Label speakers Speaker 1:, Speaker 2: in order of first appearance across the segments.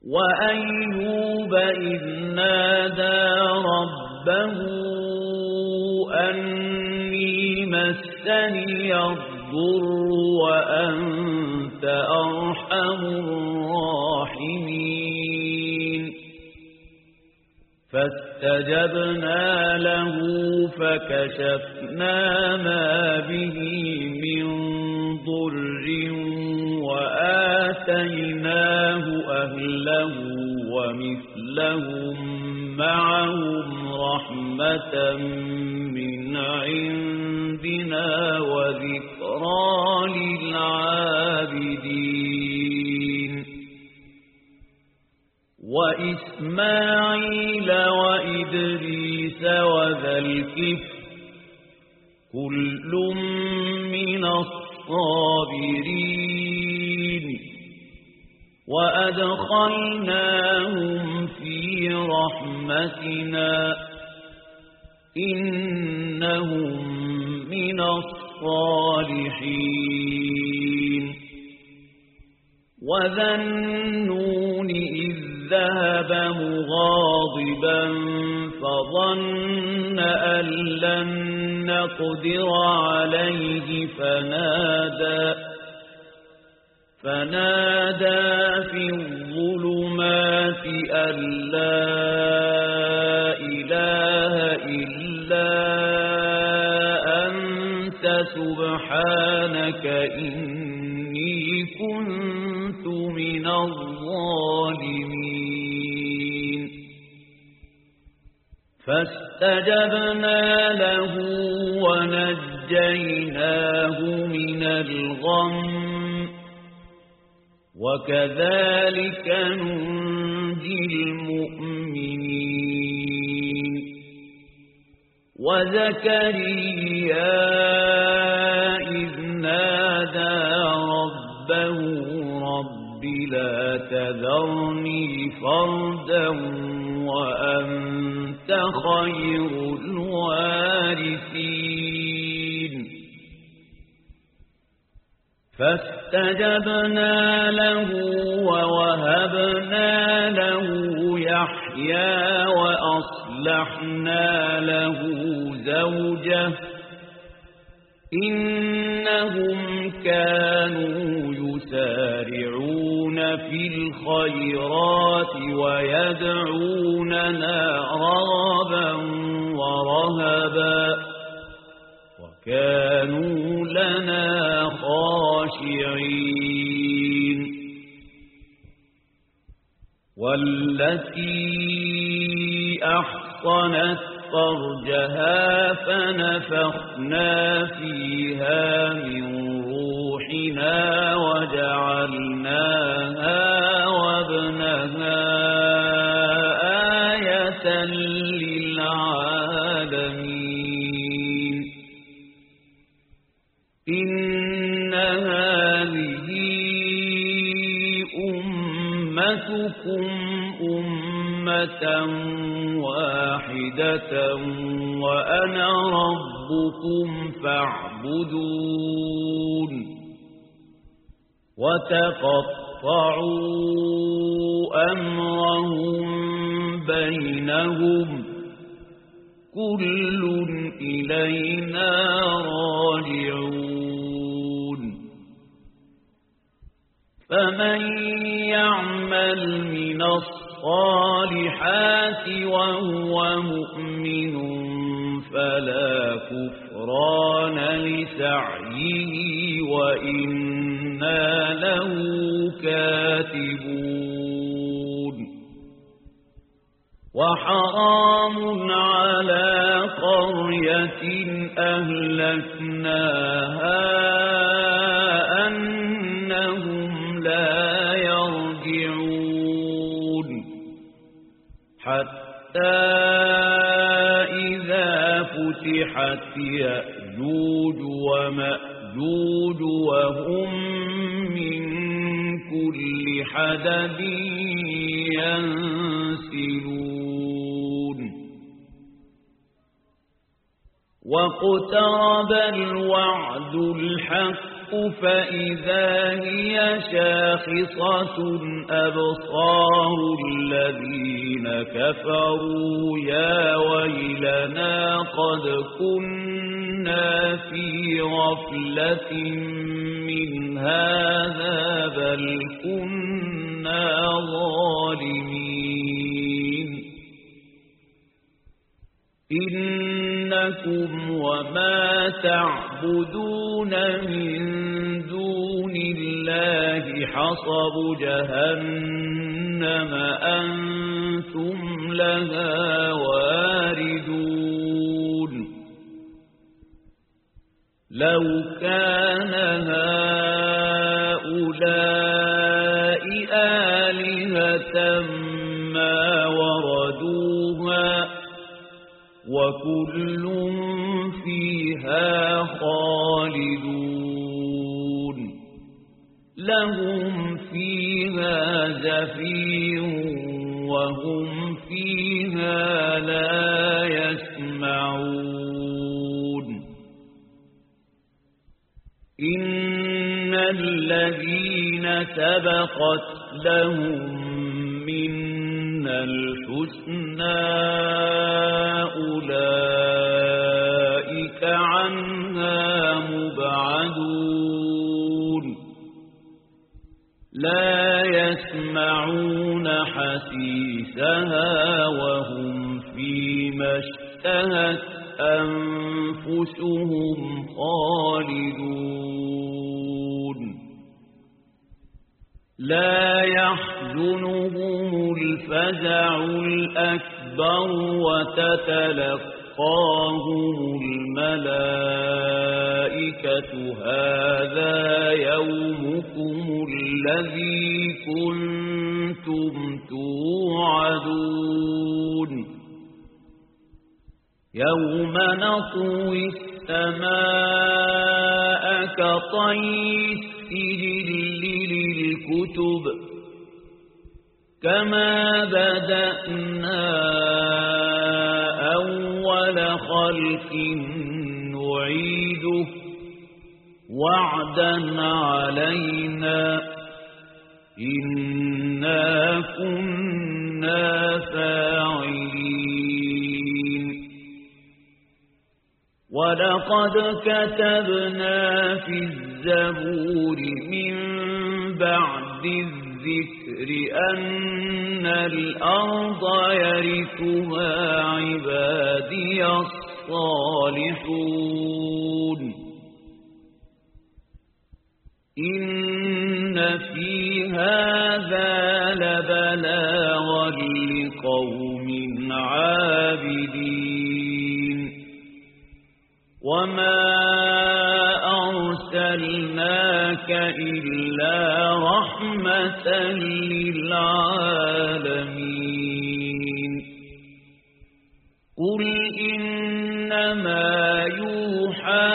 Speaker 1: وأيوب إذ نادى ربه أني مسني الضر وأنت أرحم الراحمين فاستجبنا له فكشفنا ما به من ضر وآتيناه أهله ومثلهم معهم رحمة من عندنا وذكرى للعابدين وإسماعيل وإدريس وذا الكفل كل من الصابرين وأدخلناهم في رحمتنا إنهم من الصالحين وذا النون إذ ذهب مغاضبا فظن أن لن نقدر عليه فنادى في الظلمات أن لا إله إلا أنت سبحانك إني كنت من الظالمين فاستجبنا له ونجيناه من الغم وكذلك ننجي المؤمنين وزكريا إذ نادى ربه رب لا تذرني فردا وأنت خير الوارثين فاستجبنا له ووهبنا له يحيى وأصلحنا له زوجه إنهم كانوا يسارعون في الخيرات ويدعوننا رغبا ورهبا وكانوا لنا خاشعين والتي أحصنت فرجها فنفخنا فيها من روحنا وجعلناها وابنها آية للعالمين إن هذه أمتكم أمة واحدة وأنا ربكم فاعبدون وتقطعوا أمرهم بينهم كل إلينا راجعون فمن يعمل من الصالحات وهو مؤمن فلا كفران لسعيه وإنا له كاتبون وحرام على قرية أهلكناها أنهم لا يرجعون حتى إذا فتحت يأجوج ومأجوج وهم من كل حدب ينسلون واقترب الوعد الحق فإذا هي شاخصة أبصار الذين كفروا يا ويلنا قد كنا في غفلة من هذا بل كنا ظالمين إنكم وما تعبدون من دون الله حصب جهنم أنتم لها واردون لو كان هؤلاء آلهة ما وردوها وكل فيها خالدون لهم فيها زفير وهم فيها لا يسمعون إن الذين سبقت لهم منا الحسنى أولئك عنها مبعدون لا يسمعون حسيسها وهم فيما اشتهت أنفسهم خالدون لا يحزنهم الفزع الأكبر وتتلقاهم الملائكة هذا يومكم الذي كنتم توعدون يوم نطوي السماء كطي السجل للكتب كما بدأنا أول خلق نعيده وعدا علينا إنا كنا فاعلين ولقد كتبنا في الزبور من بعد الذكر أن الأرض يرثها عبادي الصالحون إن في هذا لبلاغا لقوم عابدين وما أرسلناك إلا رحمة للعالمين قل إنما يوحى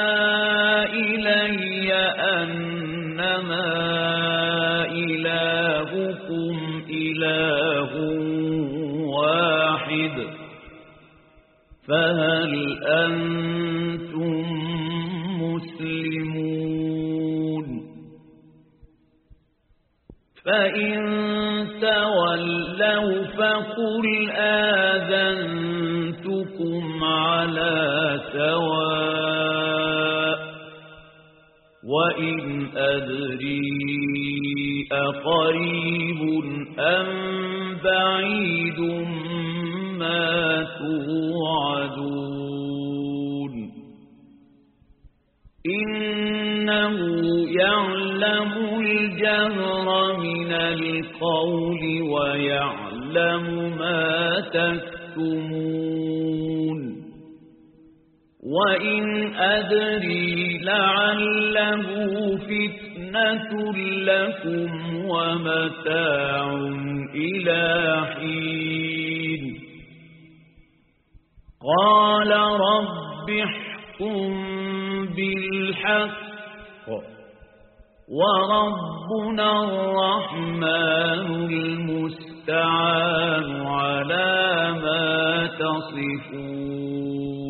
Speaker 1: إلي أنما إلهكم إله واحد فهل أنتم مسلمون فإن تولوا فقل آذنتكم على سواء وإن أدري أقريب أم بعيد ما توعدون إنه يعلم الجهر من القول ويعلم ما تكتمون وإن أدري لعله فتنة لكم ومتاع إلى حين قال رب احكم بالحق وربنا الرحمن المستعان على ما تصفون